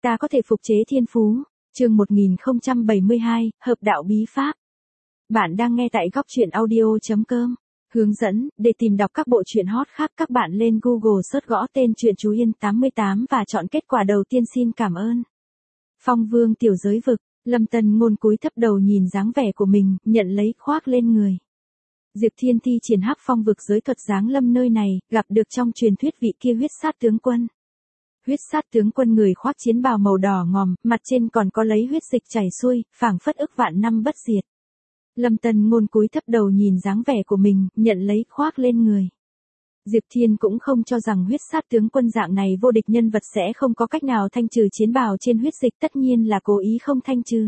Ta có thể phục chế thiên phú. Chương 1072, Hợp đạo bí pháp. Bạn đang nghe tại góc truyện audio.com. Hướng dẫn, để tìm đọc các bộ truyện hot khác các bạn lên Google search gõ tên truyện Chú Yên 88 và chọn kết quả đầu tiên. Xin cảm ơn. Phong Vương tiểu giới vực, Lâm Tần Ngôn cúi thấp đầu nhìn dáng vẻ của mình, nhận lấy khoác lên người. Diệp Thiên thi triển Hắc Phong vực giới thuật giáng lâm nơi này, gặp được trong truyền thuyết vị kia huyết sát tướng quân. Huyết sát tướng quân người khoác chiến bào màu đỏ ngòm, mặt trên còn có lấy huyết dịch chảy xuôi, phảng phất ức vạn năm bất diệt. Lâm Tần Ngôn cúi thấp đầu nhìn dáng vẻ của mình, nhận lấy khoác lên người. Diệp Thiên cũng không cho rằng huyết sát tướng quân dạng này vô địch nhân vật sẽ không có cách nào thanh trừ chiến bào trên huyết dịch, tất nhiên là cố ý không thanh trừ.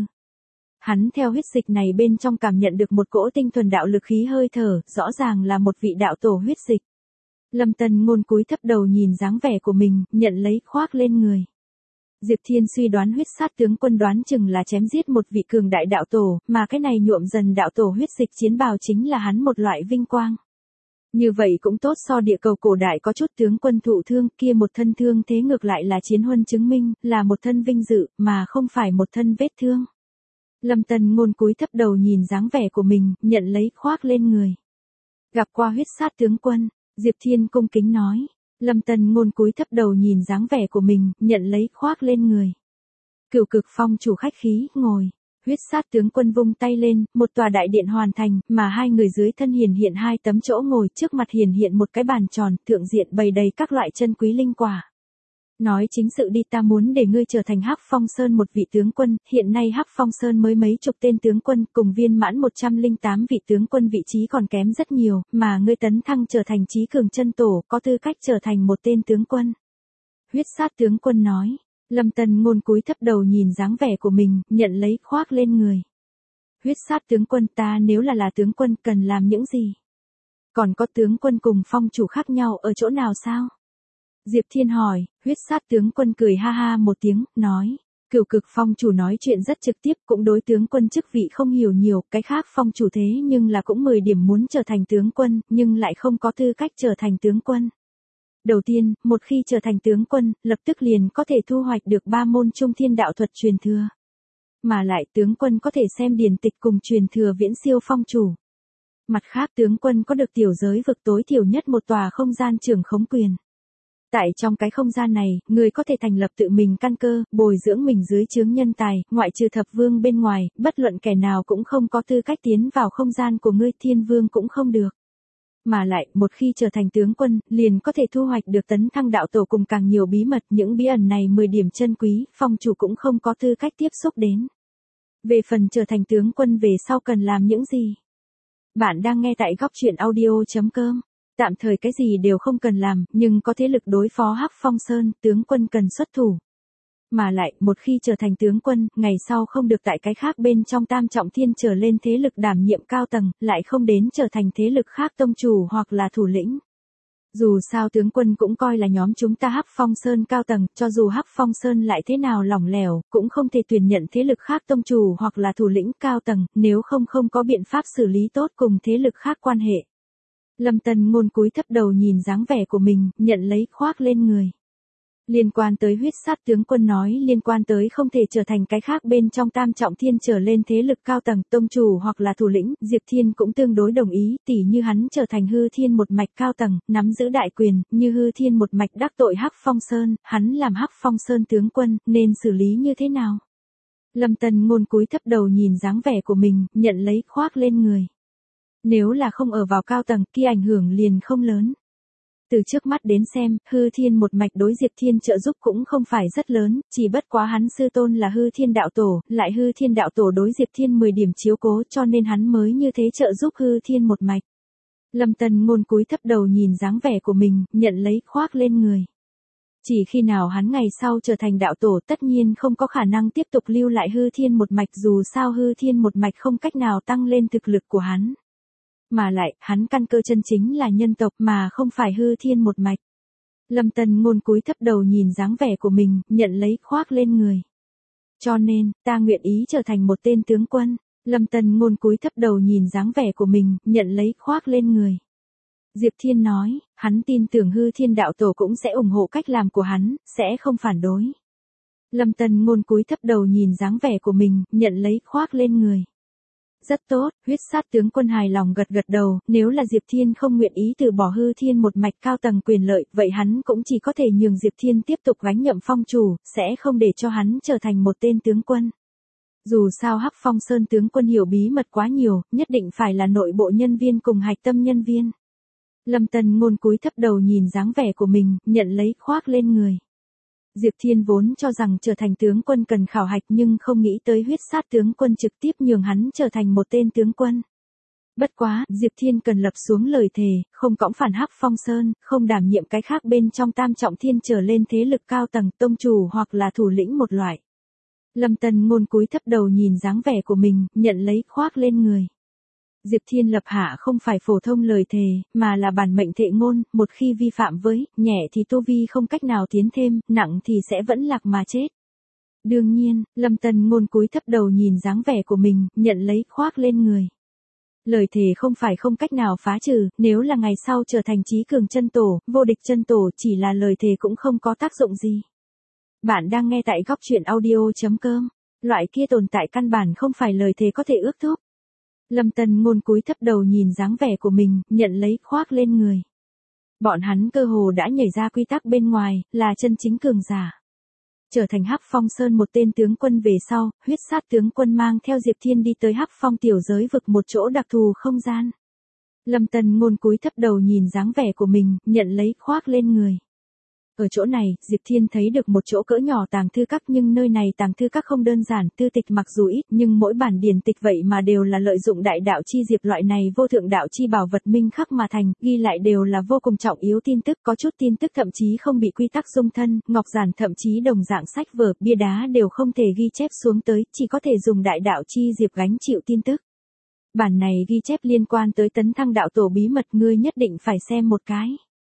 Hắn theo huyết dịch này bên trong cảm nhận được một cỗ tinh thuần đạo lực khí hơi thở, rõ ràng là một vị đạo tổ huyết dịch. Lâm Tần Ngôn cúi thấp đầu nhìn dáng vẻ của mình, nhận lấy khoác lên người. Diệp Thiên suy đoán huyết sát tướng quân đoán chừng là chém giết một vị cường đại đạo tổ, mà cái này nhuộm dần đạo tổ huyết dịch chiến bào chính là hắn một loại vinh quang. Như vậy cũng tốt, so địa cầu cổ đại có chút tướng quân thụ thương, kia một thân thương thế ngược lại là chiến huân chứng minh, là một thân vinh dự, mà không phải một thân vết thương. Lâm Tần Ngôn cúi thấp đầu nhìn dáng vẻ của mình, nhận lấy khoác lên người. Gặp qua huyết sát tướng quân, Diệp Thiên cung kính nói. Lâm Tần Ngôn cúi thấp đầu nhìn dáng vẻ của mình, nhận lấy khoác lên người. Cửu Cực Phong chủ khách khí, ngồi. Huyết sát tướng quân vung tay lên, một tòa đại điện hoàn thành, mà hai người dưới thân hiển hiện hai tấm chỗ ngồi, trước mặt hiển hiện một cái bàn tròn, thượng diện bày đầy các loại chân quý linh quả. Nói chính sự đi, ta muốn để ngươi trở thành Hắc Phong Sơn một vị tướng quân, hiện nay Hắc Phong Sơn mới mấy chục tên tướng quân, cùng viên mãn 108 vị tướng quân vị trí còn kém rất nhiều, mà ngươi tấn thăng trở thành chí cường chân tổ, có tư cách trở thành một tên tướng quân. Huyết sát tướng quân nói. Lâm Tần Ngôn cúi thấp đầu nhìn dáng vẻ của mình, nhận lấy khoác lên người. Huyết sát tướng quân, ta nếu là tướng quân cần làm những gì? Còn có tướng quân cùng phong chủ khác nhau ở chỗ nào sao? Diệp Thiên hỏi. Huyết sát tướng quân cười ha ha một tiếng, nói. Cửu Cực Phong chủ nói chuyện rất trực tiếp, cũng đối tướng quân chức vị không hiểu nhiều, cái khác phong chủ thế nhưng là cũng 10 điểm muốn trở thành tướng quân, nhưng lại không có tư cách trở thành tướng quân. Đầu tiên, một khi trở thành tướng quân, lập tức liền có thể thu hoạch được 3 môn trung thiên đạo thuật truyền thừa. Mà lại tướng quân có thể xem điển tịch cùng truyền thừa viễn siêu phong chủ. Mặt khác, tướng quân có được tiểu giới vực tối thiểu nhất một tòa không gian trưởng khống quyền. Tại trong cái không gian này, người có thể thành lập tự mình căn cơ, bồi dưỡng mình dưới trướng nhân tài, ngoại trừ thập vương bên ngoài, bất luận kẻ nào cũng không có tư cách tiến vào không gian của ngươi, thiên vương cũng không được. Mà lại, một khi trở thành tướng quân, liền có thể thu hoạch được tấn thăng đạo tổ cùng càng nhiều bí mật, những bí ẩn này 10 điểm chân quý, phong chủ cũng không có tư cách tiếp xúc đến. Về phần trở thành tướng quân về sau cần làm những gì? Bạn đang nghe tại góc truyện audio.com. Tạm thời cái gì đều không cần làm, nhưng có thế lực đối phó Hắc Phong Sơn, tướng quân cần xuất thủ. Mà lại, một khi trở thành tướng quân, ngày sau không được tại cái khác bên trong tam trọng thiên trở lên thế lực đảm nhiệm cao tầng, lại không đến trở thành thế lực khác tông chủ hoặc là thủ lĩnh. Dù sao tướng quân cũng coi là nhóm chúng ta Hắc Phong Sơn cao tầng, cho dù Hắc Phong Sơn lại thế nào lỏng lẻo, cũng không thể tuyển nhận thế lực khác tông chủ hoặc là thủ lĩnh cao tầng, nếu không có biện pháp xử lý tốt cùng thế lực khác quan hệ. Lâm Tần Ngôn cúi thấp đầu nhìn dáng vẻ của mình, nhận lấy khoác lên người. Liên quan tới huyết sát tướng quân nói liên quan tới không thể trở thành cái khác bên trong tam trọng thiên trở lên thế lực cao tầng, tông chủ hoặc là thủ lĩnh, Diệp Thiên cũng tương đối đồng ý, tỉ như hắn trở thành hư thiên một mạch cao tầng, nắm giữ đại quyền, như hư thiên một mạch đắc tội Hắc Phong Sơn, hắn làm Hắc Phong Sơn tướng quân, nên xử lý như thế nào? Lâm Tần Ngôn cúi thấp đầu nhìn dáng vẻ của mình, nhận lấy khoác lên người. Nếu là không ở vào cao tầng, kia ảnh hưởng liền không lớn. Từ trước mắt đến xem, hư thiên một mạch đối Diệp Thiên trợ giúp cũng không phải rất lớn, chỉ bất quá hắn sư tôn là hư thiên đạo tổ, lại hư thiên đạo tổ đối Diệp Thiên 10 điểm chiếu cố cho nên hắn mới như thế trợ giúp hư thiên một mạch. Lâm Tần Ngôn cúi thấp đầu nhìn dáng vẻ của mình, nhận lấy khoác lên người. Chỉ khi nào hắn ngày sau trở thành đạo tổ tất nhiên không có khả năng tiếp tục lưu lại hư thiên một mạch, dù sao hư thiên một mạch không cách nào tăng lên thực lực của hắn. Mà lại, hắn căn cơ chân chính là nhân tộc mà không phải hư thiên một mạch. Lâm Tần Ngôn cúi thấp đầu nhìn dáng vẻ của mình, nhận lấy khoác lên người. Cho nên, ta nguyện ý trở thành một tên tướng quân. Lâm Tần Ngôn cúi thấp đầu nhìn dáng vẻ của mình, nhận lấy khoác lên người. Diệp Thiên nói, hắn tin tưởng hư thiên đạo tổ cũng sẽ ủng hộ cách làm của hắn, sẽ không phản đối. Lâm Tân Ngôn cúi thấp đầu nhìn dáng vẻ của mình, nhận lấy khoác lên người. Rất tốt, huyết sát tướng quân hài lòng gật gật đầu, nếu là Diệp Thiên không nguyện ý từ bỏ Hư Thiên một mạch cao tầng quyền lợi, vậy hắn cũng chỉ có thể nhường Diệp Thiên tiếp tục gánh nhậm phong chủ, sẽ không để cho hắn trở thành một tên tướng quân. Dù sao Hắc Phong Sơn tướng quân hiểu bí mật quá nhiều, nhất định phải là nội bộ nhân viên cùng hạch tâm nhân viên. Lâm Tân Ngôn cúi thấp đầu nhìn dáng vẻ của mình, nhận lấy khoác lên người. Diệp Thiên vốn cho rằng trở thành tướng quân cần khảo hạch nhưng không nghĩ tới huyết sát tướng quân trực tiếp nhường hắn trở thành một tên tướng quân. Bất quá, Diệp Thiên cần lập xuống lời thề, không cõng phản Hắc Phong Sơn, không đảm nhiệm cái khác bên trong tam trọng thiên trở lên thế lực cao tầng tông chủ hoặc là thủ lĩnh một loại. Lâm Tân Ngôn cúi thấp đầu nhìn dáng vẻ của mình, nhận lấy khoác lên người. Diệp Thiên lập hạ không phải phổ thông lời thề, mà là bản mệnh thệ ngôn, một khi vi phạm với, nhẹ thì tu vi không cách nào tiến thêm, nặng thì sẽ vẫn lạc mà chết. Đương nhiên, Lâm Tân Ngôn cúi thấp đầu nhìn dáng vẻ của mình, nhận lấy khoác lên người. Lời thề không phải không cách nào phá trừ, nếu là ngày sau trở thành chí cường chân tổ, vô địch chân tổ chỉ là lời thề cũng không có tác dụng gì. Bạn đang nghe tại góc truyện audio.com. Loại kia tồn tại căn bản không phải lời thề có thể ước thúc. Lâm Tân Ngôn cúi thấp đầu nhìn dáng vẻ của mình, nhận lấy khoác lên người. Bọn hắn cơ hồ đã nhảy ra quy tắc bên ngoài, là chân chính cường giả. Trở thành Hắc Phong Sơn một tên tướng quân về sau, huyết sát tướng quân mang theo Diệp Thiên đi tới Hắc Phong tiểu giới vực một chỗ đặc thù không gian. Lâm Tân Ngôn cúi thấp đầu nhìn dáng vẻ của mình, nhận lấy khoác lên người. Ở chỗ này, Diệp Thiên thấy được một chỗ cỡ nhỏ tàng thư các nhưng nơi này tàng thư các không đơn giản, thư tịch mặc dù ít nhưng mỗi bản điển tịch vậy mà đều là lợi dụng đại đạo chi diệp loại này vô thượng đạo chi bảo vật minh khắc mà thành, ghi lại đều là vô cùng trọng yếu tin tức, có chút tin tức thậm chí không bị quy tắc dung thân, ngọc giản thậm chí đồng dạng sách vở, bia đá đều không thể ghi chép xuống tới, chỉ có thể dùng đại đạo chi diệp gánh chịu tin tức. Bản này ghi chép liên quan tới tấn thăng đạo tổ bí mật ngươi nhất định phải xem một cái.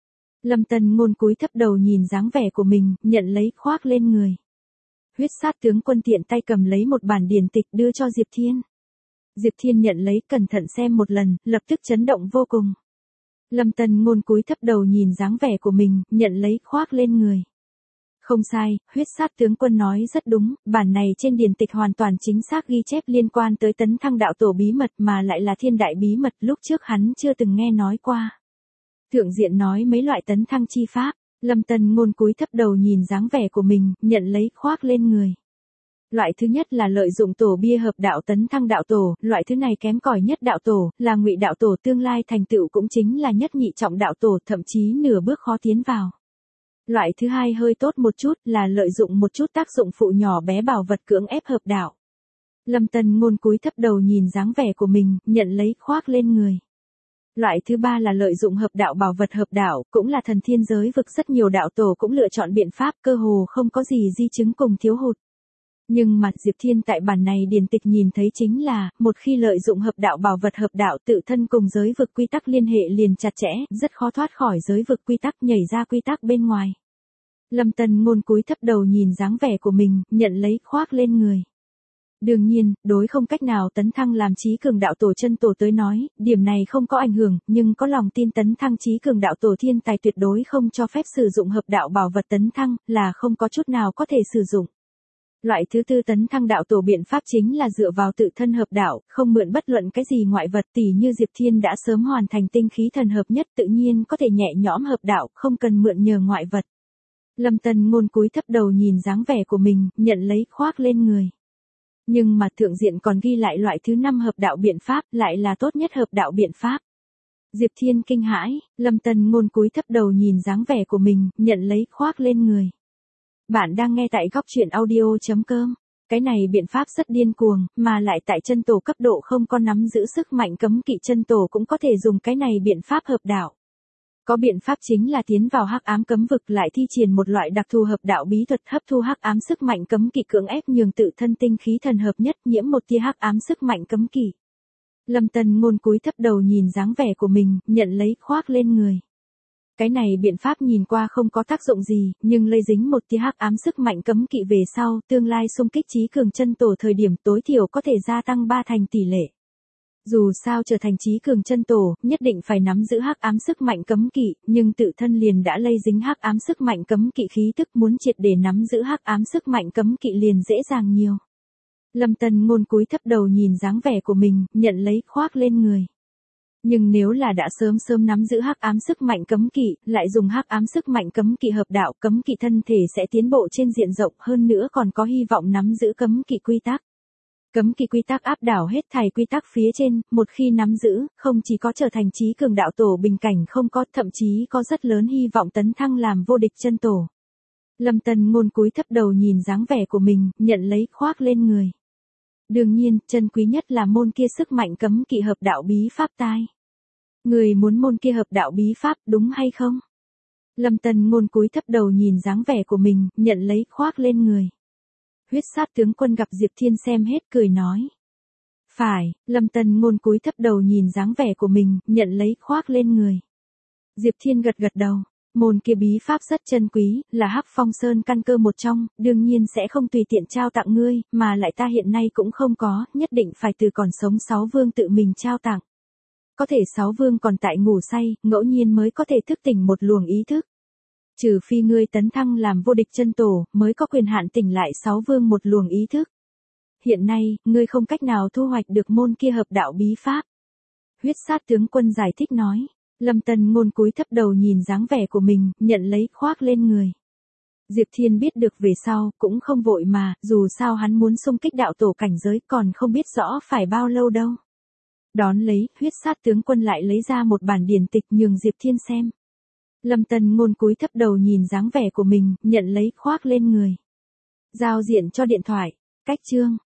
Lâm Tân Ngôn cúi thấp đầu nhìn dáng vẻ của mình, nhận lấy khoác lên người. Huyết sát tướng quân tiện tay cầm lấy một bản điển tịch đưa cho Diệp Thiên. Diệp Thiên nhận lấy cẩn thận xem một lần, lập tức chấn động vô cùng. Lâm Tân Ngôn cúi thấp đầu nhìn dáng vẻ của mình, nhận lấy khoác lên người. Không sai, huyết sát tướng quân nói rất đúng, bản này trên điển tịch hoàn toàn chính xác ghi chép liên quan tới tấn thăng đạo tổ bí mật mà lại là thiên đại bí mật lúc trước hắn chưa từng nghe nói qua. Thượng diện nói mấy loại tấn thăng chi pháp, Lâm Tân Ngôn cúi thấp đầu nhìn dáng vẻ của mình, nhận lấy khoác lên người. Loại thứ nhất là lợi dụng tổ bia hợp đạo tấn thăng đạo tổ, loại thứ này kém cỏi nhất đạo tổ, là ngụy đạo tổ tương lai thành tựu cũng chính là nhất nhị trọng đạo tổ, thậm chí nửa bước khó tiến vào. Loại thứ hai hơi tốt một chút là lợi dụng một chút tác dụng phụ nhỏ bé bảo vật cưỡng ép hợp đạo. Lâm Tân Ngôn cúi thấp đầu nhìn dáng vẻ của mình, nhận lấy khoác lên người. Loại thứ ba là lợi dụng hợp đạo bảo vật hợp đạo, cũng là thần thiên giới vực rất nhiều đạo tổ cũng lựa chọn biện pháp cơ hồ không có gì di chứng cùng thiếu hụt. Nhưng mà Diệp Thiên tại bản này điển tịch nhìn thấy chính là, một khi lợi dụng hợp đạo bảo vật hợp đạo tự thân cùng giới vực quy tắc liên hệ liền chặt chẽ, rất khó thoát khỏi giới vực quy tắc nhảy ra quy tắc bên ngoài. Lâm Tân Ngôn cúi thấp đầu nhìn dáng vẻ của mình, nhận lấy khoác lên người. Đương nhiên, đối không cách nào tấn thăng làm chí cường đạo tổ chân tổ tới nói, điểm này không có ảnh hưởng, nhưng có lòng tin tấn thăng chí cường đạo tổ thiên tài tuyệt đối không cho phép sử dụng hợp đạo bảo vật tấn thăng, là không có chút nào có thể sử dụng. Loại thứ tư tấn thăng đạo tổ biện pháp chính là dựa vào tự thân hợp đạo, không mượn bất luận cái gì ngoại vật, tỉ như Diệp Thiên đã sớm hoàn thành tinh khí thần hợp nhất tự nhiên có thể nhẹ nhõm hợp đạo, không cần mượn nhờ ngoại vật. Lâm Tân Ngôn cúi thấp đầu nhìn dáng vẻ của mình, nhận lấy khoác lên người. Nhưng mà thượng diện còn ghi lại loại thứ 5 hợp đạo biện pháp, lại là tốt nhất hợp đạo biện pháp. Diệp Thiên kinh hãi, Lâm Tân Ngôn cúi thấp đầu nhìn dáng vẻ của mình, nhận lấy khoác lên người. Bạn đang nghe tại góc truyện audio.com. Cái này biện pháp rất điên cuồng, mà lại tại chân tổ cấp độ không có nắm giữ sức mạnh cấm kỵ chân tổ cũng có thể dùng cái này biện pháp hợp đạo. Có biện pháp chính là tiến vào hắc ám cấm vực lại thi triển một loại đặc thù hợp đạo bí thuật hấp thu hắc ám sức mạnh cấm kỵ cưỡng ép nhường tự thân tinh khí thần hợp nhất nhiễm một tia hắc ám sức mạnh cấm kỵ. Lâm Tân Ngôn cúi thấp đầu nhìn dáng vẻ của mình, nhận lấy khoác lên người. Cái này biện pháp nhìn qua không có tác dụng gì, nhưng lây dính một tia hắc ám sức mạnh cấm kỵ về sau, tương lai xung kích chí cường chân tổ thời điểm tối thiểu có thể gia tăng 3 thành tỷ lệ. Dù sao trở thành trí cường chân tổ, nhất định phải nắm giữ hắc ám sức mạnh cấm kỵ, nhưng tự thân liền đã lây dính hắc ám sức mạnh cấm kỵ khí tức, muốn triệt để nắm giữ hắc ám sức mạnh cấm kỵ liền dễ dàng nhiều. Lâm Tân Ngôn cúi thấp đầu nhìn dáng vẻ của mình, nhận lấy khoác lên người. Nhưng nếu là đã sớm nắm giữ hắc ám sức mạnh cấm kỵ, lại dùng hắc ám sức mạnh cấm kỵ hợp đạo, cấm kỵ thân thể sẽ tiến bộ trên diện rộng, hơn nữa còn có hy vọng nắm giữ cấm kỵ quy tắc. Cấm kỵ quy tắc áp đảo hết thảy quy tắc phía trên, một khi nắm giữ, không chỉ có trở thành trí cường đạo tổ bình cảnh không có, thậm chí có rất lớn hy vọng tấn thăng làm vô địch chân tổ. Lâm Tân Ngôn cúi thấp đầu nhìn dáng vẻ của mình, nhận lấy khoác lên người. Đương nhiên, chân quý nhất là môn kia sức mạnh cấm kỵ hợp đạo bí pháp tai. Người muốn môn kia hợp đạo bí pháp, đúng hay không? Lâm Tân Ngôn cúi thấp đầu nhìn dáng vẻ của mình, nhận lấy khoác lên người. Huyết sát tướng quân gặp Diệp Thiên xem hết cười nói. Phải, Lâm Tân Ngôn cúi thấp đầu nhìn dáng vẻ của mình, nhận lấy khoác lên người. Diệp Thiên gật gật đầu. Môn kia bí pháp rất chân quý, là Hắc Phong Sơn căn cơ một trong, đương nhiên sẽ không tùy tiện trao tặng ngươi, mà lại ta hiện nay cũng không có, nhất định phải từ còn sống 6 vương tự mình trao tặng. Có thể 6 vương còn tại ngủ say, ngẫu nhiên mới có thể thức tỉnh một luồng ý thức. Trừ phi ngươi tấn thăng làm vô địch chân tổ, mới có quyền hạn tỉnh lại 6 vương một luồng ý thức. Hiện nay, ngươi không cách nào thu hoạch được môn kia hợp đạo bí pháp. Huyết sát tướng quân giải thích nói. Lâm Tân Ngôn cúi thấp đầu nhìn dáng vẻ của mình, nhận lấy khoác lên người. Diệp Thiên biết được về sau, cũng không vội mà, dù sao hắn muốn xung kích đạo tổ cảnh giới còn không biết rõ phải bao lâu đâu. Đón lấy, huyết sát tướng quân lại lấy ra một bản điển tịch nhường Diệp Thiên xem. Lâm Tân Ngôn cúi thấp đầu nhìn dáng vẻ của mình, nhận lấy khoác lên người. Giao diện cho điện thoại, cách chương.